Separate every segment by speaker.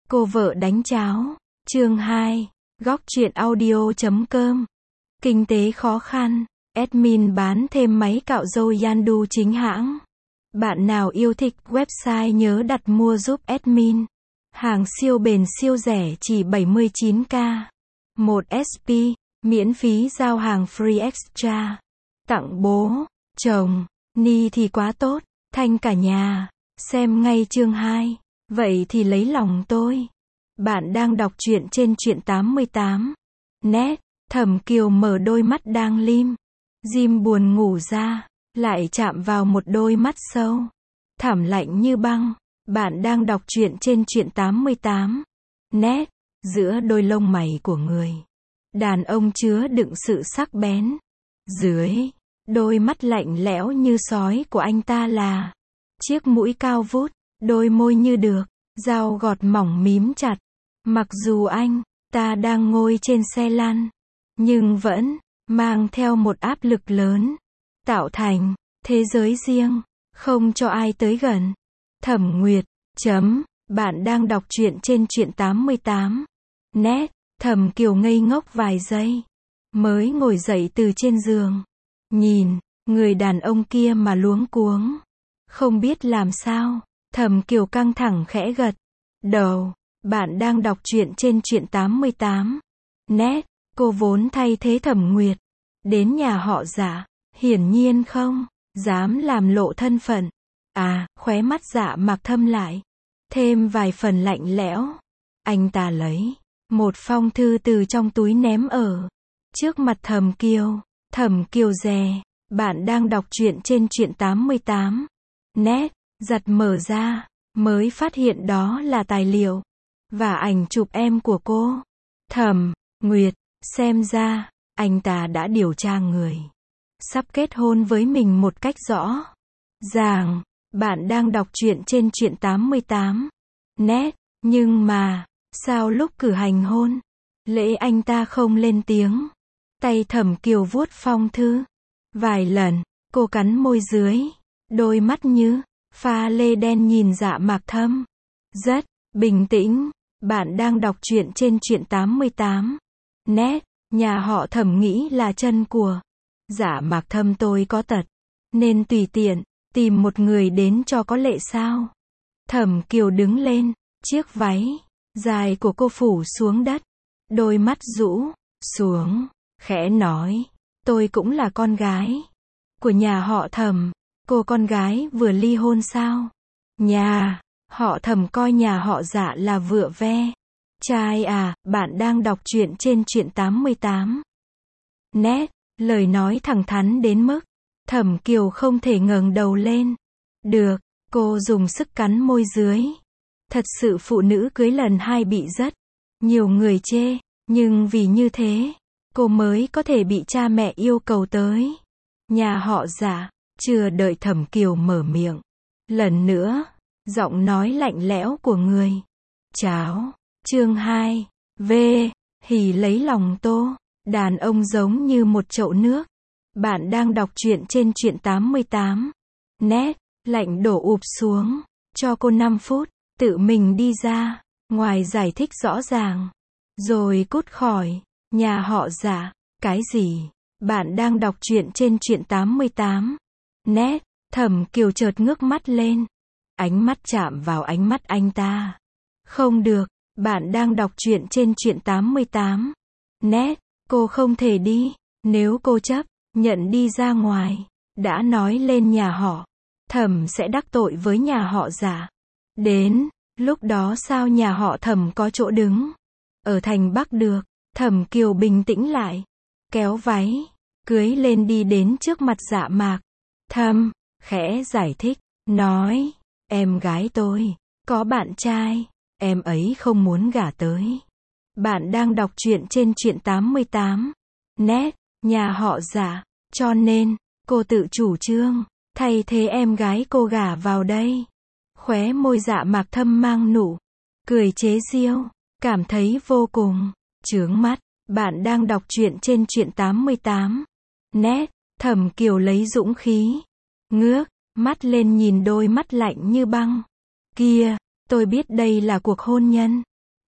Speaker 1: Cô vợ đánh cháo. Chương 2. Góc truyện audio.com. Kinh tế khó khăn. Admin bán thêm máy cạo râu Yandu chính hãng. Bạn nào yêu thích website nhớ đặt mua giúp admin. Hàng siêu bền siêu rẻ chỉ 79k. 1 SP, miễn phí giao hàng free extra. Tặng bố, chồng, Ni thì quá tốt, thanh cả nhà. Xem ngay chương 2. Vậy thì lấy lòng tôi. Bạn đang đọc truyện trên truyện 88. Net, Thẩm Kiều mở đôi mắt đang lim. Jim buồn ngủ ra, lại chạm vào một đôi mắt sâu. Thảm lạnh như băng. Bạn đang đọc truyện trên truyện 88. Net, giữa đôi lông mày của người đàn ông chứa đựng sự sắc bén. Dưới đôi mắt lạnh lẽo như sói của anh ta là chiếc mũi cao vút, đôi môi như được dao gọt mỏng mím chặt. Mặc dù anh ta đang ngồi trên xe lăn, nhưng vẫn mang theo một áp lực lớn, tạo thành thế giới riêng, không cho ai tới gần. Thẩm Nguyệt. Bạn đang đọc truyện trên truyện 88. Net, Thẩm Kiều ngây ngốc vài giây, mới ngồi dậy từ trên giường. Nhìn người đàn ông kia mà luống cuống, không biết làm sao. Thẩm Kiều căng thẳng khẽ gật đầu. Bạn đang đọc truyện trên truyện 88. Net, cô vốn thay thế Thẩm Nguyệt đến nhà họ Dạ, hiển nhiên không dám làm lộ thân phận. Khóe mắt Dạ Mạc thâm lại thêm vài phần lạnh lẽo. Anh ta lấy một phong thư từ trong túi ném ở trước mặt Thẩm Kiều. Thẩm Kiều dè. Bạn đang đọc truyện trên truyện 88. Net, giật mở ra, mới phát hiện đó là tài liệu và ảnh chụp em của cô. Thẩm Nguyệt, xem ra anh ta đã điều tra người sắp kết hôn với mình một cách rõ ràng. Bạn đang đọc truyện trên truyện 88. Net, nhưng mà sao lúc cử hành hôn lễ anh ta không lên tiếng? Tay Thẩm Kiều vuốt phong thư vài lần, cô cắn môi dưới, đôi mắt như pha lê đen nhìn Dạ Mạc Thâm rất bình tĩnh. Bạn đang đọc truyện trên truyện 88. Net, nhà họ Thẩm nghĩ là chân của Dạ Mạc Thâm tôi có tật, nên tùy tiện tìm một người đến cho có lệ sao? Thẩm Kiều đứng lên, chiếc váy dài của cô phủ xuống đất, đôi mắt rũ xuống, khẽ nói, tôi cũng là con gái của nhà họ Thẩm. Cô con gái vừa ly hôn sao? Nhà họ Thẩm coi nhà họ Dạ là vựa ve chai à? Bạn đang đọc truyện trên truyện 88. Net, lời nói thẳng thắn đến mức Thẩm Kiều không thể ngẩng đầu lên được. Cô dùng sức cắn môi dưới. Thật sự phụ nữ cưới lần 2 bị rất nhiều người chê, nhưng vì như thế, cô mới có thể bị cha mẹ yêu cầu tới nhà họ Dạ. Chưa đợi Thẩm Kiều mở miệng lần nữa, giọng nói lạnh lẽo của người cháo. Chương 2. Hỉ lấy lòng tô. Đàn ông giống như một chậu nước. Bạn đang đọc truyện trên truyện 88. Net, lạnh đổ ụp xuống, cho cô 5 phút, tự mình đi ra ngoài giải thích rõ ràng, rồi cút khỏi nhà họ Dạ. Cái gì? Bạn đang đọc truyện trên truyện 88. Net, Thẩm Kiều chợt ngước mắt lên, ánh mắt chạm vào ánh mắt anh ta. Không được. Bạn đang đọc truyện trên truyện 88. Net, cô không thể đi. Nếu cô chấp nhận đi ra ngoài, đã nói lên nhà họ Thẩm sẽ đắc tội với nhà họ Dạ. Đến lúc đó sao nhà họ Thẩm có chỗ đứng ở thành Bắc được? Thẩm Kiều bình tĩnh lại, kéo váy cưới lên đi đến trước mặt Dạ Mạc Thâm, khẽ giải thích, nói, em gái tôi có bạn trai, em ấy không muốn gả tới. Bạn đang đọc truyện trên truyện 88. Net, nhà họ Dạ, cho nên cô tự chủ trương thay thế em gái cô gả vào đây. Khóe môi Dạ Mạc Thâm mang nụ cười chế giễu, cảm thấy vô cùng chướng mắt. Bạn đang đọc truyện trên truyện 88. Net, Thẩm Kiều lấy dũng khí, ngước mắt lên nhìn đôi mắt lạnh như băng kia. Tôi biết đây là cuộc hôn nhân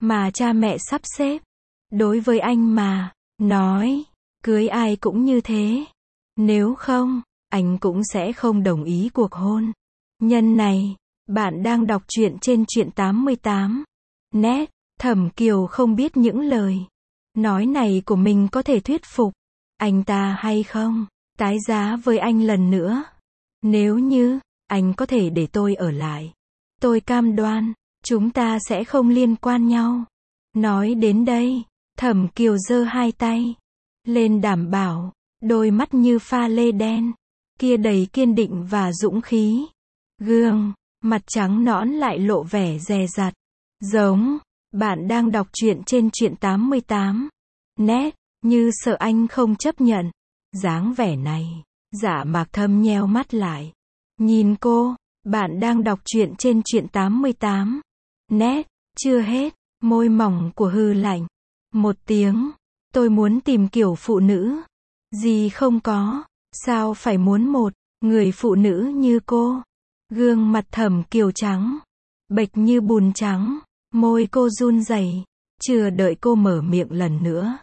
Speaker 1: mà cha mẹ sắp xếp. Đối với anh mà nói, cưới ai cũng như thế. Nếu không, anh cũng sẽ không đồng ý cuộc hôn nhân này. Bạn đang đọc truyện trên truyện 88. Net. Thẩm Kiều không biết những lời nói này của mình có thể thuyết phục anh ta hay không. Tái giá với anh lần nữa. Nếu như anh có thể để tôi ở lại, tôi cam đoan chúng ta sẽ không liên quan nhau. Nói đến đây, Thẩm Kiều giơ hai tay lên đảm bảo, đôi mắt như pha lê đen kia đầy kiên định và dũng khí. Gương mặt trắng nõn lại lộ vẻ dè dặt. Giống. Bạn đang đọc truyện trên truyện 88. Net. Như sợ anh không chấp nhận dáng vẻ này. Dạ Mạc Thâm nheo mắt lại, nhìn cô. Bạn đang đọc truyện trên truyện 88. Net. Chưa hết, môi mỏng của hư lạnh một tiếng. Tôi muốn tìm kiểu phụ nữ gì không có. Sao phải muốn một người phụ nữ như cô? Gương mặt Thẩm Kiều trắng bệch như bùn trắng, môi cô run rẩy. Chưa đợi cô mở miệng lần nữa,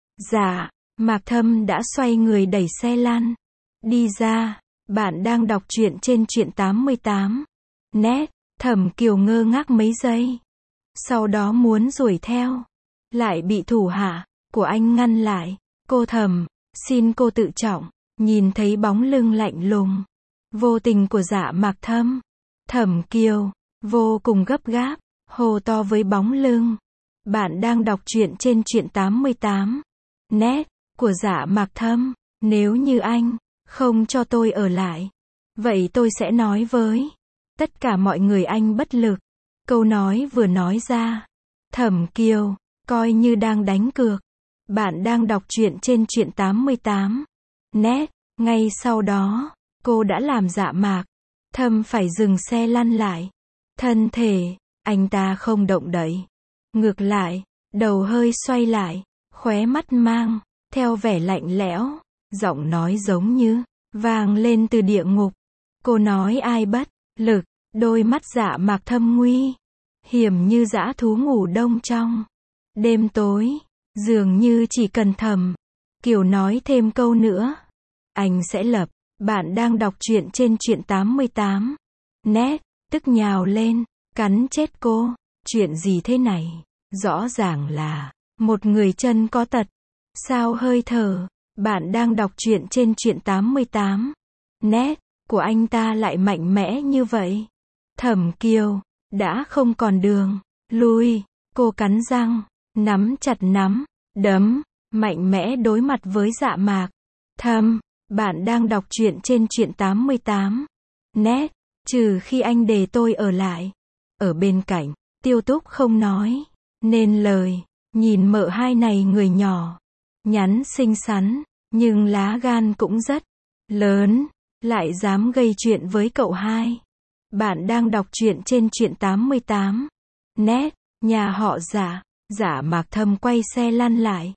Speaker 1: Dạ Mạc Thâm đã xoay người đẩy xe lăn đi ra. Bạn đang đọc truyện trên truyện 88. Net. Thẩm Kiều ngơ ngác mấy giây, sau đó muốn đuổi theo, lại bị thủ hạ của anh ngăn lại. Cô Thẩm, xin cô tự trọng. Nhìn thấy bóng lưng lạnh lùng vô tình của Dạ Mạc Thâm, Thẩm Kiều vô cùng gấp gáp hô to với bóng lưng. Bạn đang đọc truyện trên truyện 88. Net. Của Dạ Mạc Thâm. Nếu như anh không cho tôi ở lại, vậy tôi sẽ nói với tất cả mọi người anh bất lực. Câu nói vừa nói ra, Thẩm Kiều coi như đang đánh cược. Bạn đang đọc truyện trên truyện 88. Net. Ngay sau đó, cô đã làm Dạ Mạc Thâm phải dừng xe lăn lại. Thân thể anh ta không động đậy, ngược lại, đầu hơi xoay lại, khóe mắt mang theo vẻ lạnh lẽo, giọng nói giống như vang lên từ địa ngục. Cô nói ai bất lực. Đôi mắt Dạ Mạc Thâm nguy hiểm như dã thú ngủ đông trong đêm tối. Dường như chỉ cần Thẩm Kiều nói thêm câu nữa, anh sẽ lập. Bạn đang đọc truyện trên truyện 88. Net. Tức nhào lên, cắn chết cô. Chuyện gì thế này? Rõ ràng là một người chân có tật. Sao hơi thở? Bạn đang đọc truyện trên truyện 88. Net. Của anh ta lại mạnh mẽ như vậy. Thẩm Kiều đã không còn đường lui. Cô cắn răng, nắm chặt nắm đấm, mạnh mẽ đối mặt với Dạ Mạc Thâm. Bạn đang đọc truyện trên truyện 88. Net. Trừ khi anh để tôi ở lại, ở bên cạnh. Tiêu Túc không nói nên lời. Nhìn mợ hai này người nhỏ nhắn xinh xắn, nhưng lá gan cũng rất lớn, lại dám gây chuyện với cậu hai. Bạn đang đọc truyện trên truyện 88. Net. Nhà họ Dạ. Dạ Mạc Thâm quay xe lăn lại,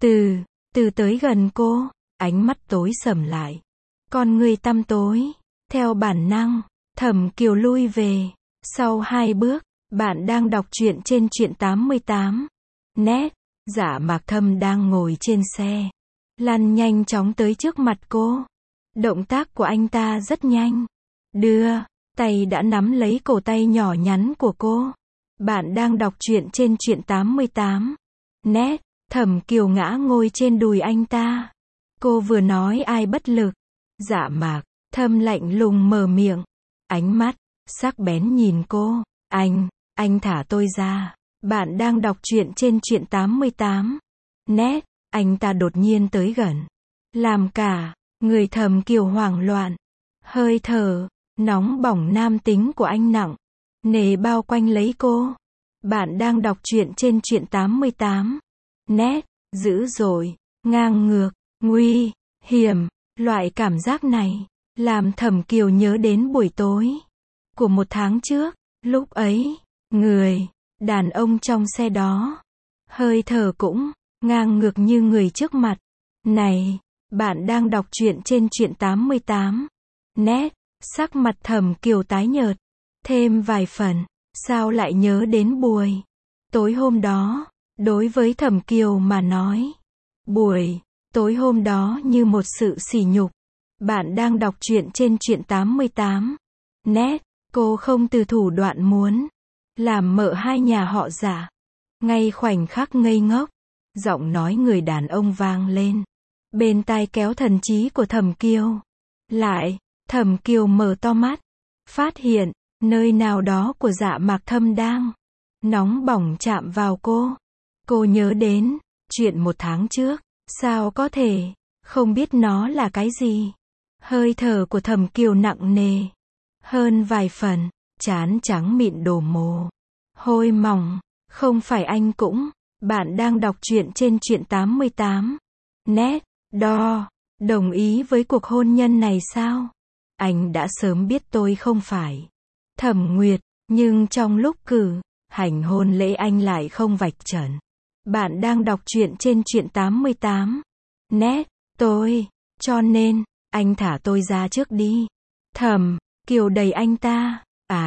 Speaker 1: từ tới gần cô, ánh mắt tối sầm lại, con người tăm tối. Theo bản năng, Thẩm Kiều lui về sau hai bước. Bạn đang đọc truyện trên truyện 88. Net. Dạ Mạc Thâm đang ngồi trên xe lăn nhanh chóng tới trước mặt cô. Động tác của anh ta rất nhanh, đưa tay đã nắm lấy cổ tay nhỏ nhắn của cô. Bạn đang đọc truyện trên truyện 88. Net. Thẩm Kiều ngã ngồi trên đùi anh ta. Cô vừa nói ai bất lực. Dạ Mạc Thâm lạnh lùng mở miệng, ánh mắt sắc bén nhìn cô. Anh thả tôi ra. Bạn đang đọc truyện trên truyện 88. Net. Anh ta đột nhiên tới gần, làm cả người Thẩm Kiều hoảng loạn. Hơi thở nóng bỏng nam tính của anh nặng nề bao quanh lấy cô. Bạn đang đọc truyện trên truyện 88. Net. Dữ dội, ngang ngược, nguy hiểm. Loại cảm giác này làm Thẩm Kiều nhớ đến buổi tối của một tháng trước. Lúc ấy, người đàn ông trong xe đó, hơi thở cũng ngang ngược như người trước mặt này. Bạn đang đọc truyện trên truyện 88. Net. Sắc mặt Thẩm Kiều tái nhợt thêm vài phần. Sao lại nhớ đến buổi Tối hôm đó, đối với Thẩm Kiều mà nói, buổi tối hôm đó như một sự sỉ nhục. Bạn đang đọc truyện trên truyện 88. Net, cô không từ thủ đoạn muốn làm mợ hai nhà họ Dạ. Ngay khoảnh khắc ngây ngốc, giọng nói người đàn ông vang lên bên tai kéo thần trí của Thẩm Kiều lại. Thẩm Kiều mở to mắt, phát hiện nơi nào đó của Dạ Mạc Thâm đang nóng bỏng chạm vào cô. Cô nhớ đến chuyện 1 tháng trước, sao có thể không biết nó là cái gì. Hơi thở của Thẩm Kiều nặng nề hơn vài phần, trán trắng mịn đổ mồ hôi mỏng. Không phải anh cũng. Bạn đang đọc truyện trên truyện 88. Net, đo, đồng ý với cuộc hôn nhân này sao? Anh đã sớm biết tôi không phải Thẩm Nguyệt, nhưng trong lúc cử hành hôn lễ anh lại không vạch trần. Bạn đang đọc truyện trên truyện 88. Net, cho nên, anh thả tôi ra trước đi. Thẩm Kiều đẩy anh ta.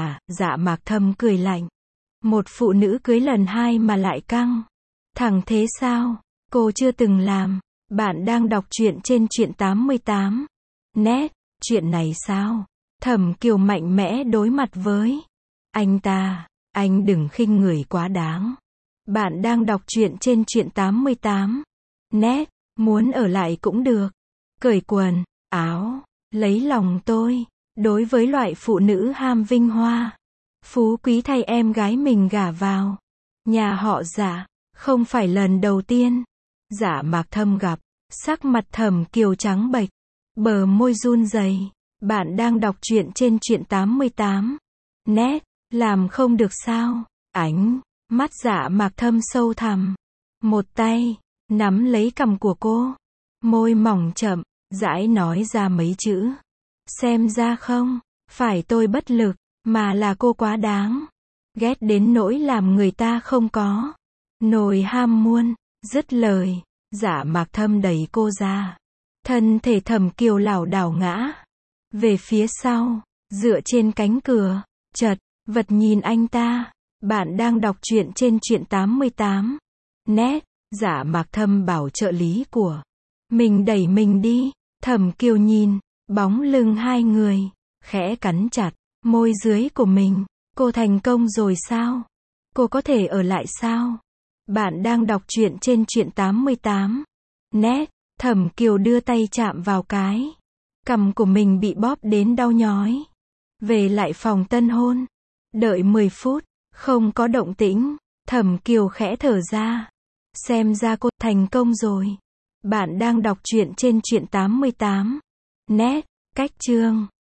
Speaker 1: Dạ Mạc Thâm cười lạnh. Một phụ nữ cưới lần 2 mà lại căng thẳng thế sao? Cô chưa từng làm. Bạn đang đọc truyện trên truyện 88. Net, chuyện này sao? Thẩm Kiều mạnh mẽ đối mặt với anh ta. Anh đừng khinh người quá đáng. Bạn đang đọc truyện trên truyện 88. Net, muốn ở lại cũng được. Cởi quần, áo, lấy lòng tôi. Đối với loại phụ nữ ham vinh hoa, phú quý thay em gái mình gả vào nhà họ Dạ, không phải lần đầu tiên. Dạ Mạc Thâm gặp, sắc mặt Thẩm Kiều trắng bệch, bờ môi run rẩy. Bạn đang đọc truyện trên truyện 88. Net, làm không được sao? Ánh mắt Dạ Mạc Thâm sâu thẳm, một tay nắm lấy cằm của cô, môi mỏng chậm rãi nói ra mấy chữ. Xem ra không phải tôi bất lực, mà là cô quá đáng, ghét đến nỗi làm người ta không có nồi ham muôn. Dứt lời, Dạ Mạc Thâm đẩy cô ra. Thân thể Thẩm Kiều lảo đảo ngã về phía sau, dựa trên cánh cửa, chật vật nhìn anh ta. Bạn đang đọc truyện trên truyện 88. Net, Dạ Mạc Thâm bảo trợ lý của mình đẩy mình đi. Thẩm Kiều nhìn bóng lưng hai người, khẽ cắn chặt môi dưới của mình. Cô thành công rồi sao? Cô có thể ở lại sao? Bạn đang đọc truyện trên truyện 88. Net, Thẩm Kiều đưa tay chạm vào cái cằm của mình bị bóp đến đau nhói. Về lại phòng tân hôn, đợi 10 phút, không có động tĩnh. Thẩm Kiều khẽ thở ra. Xem ra cô thành công rồi. Bạn đang đọc truyện trên truyện 88. Net, cách chương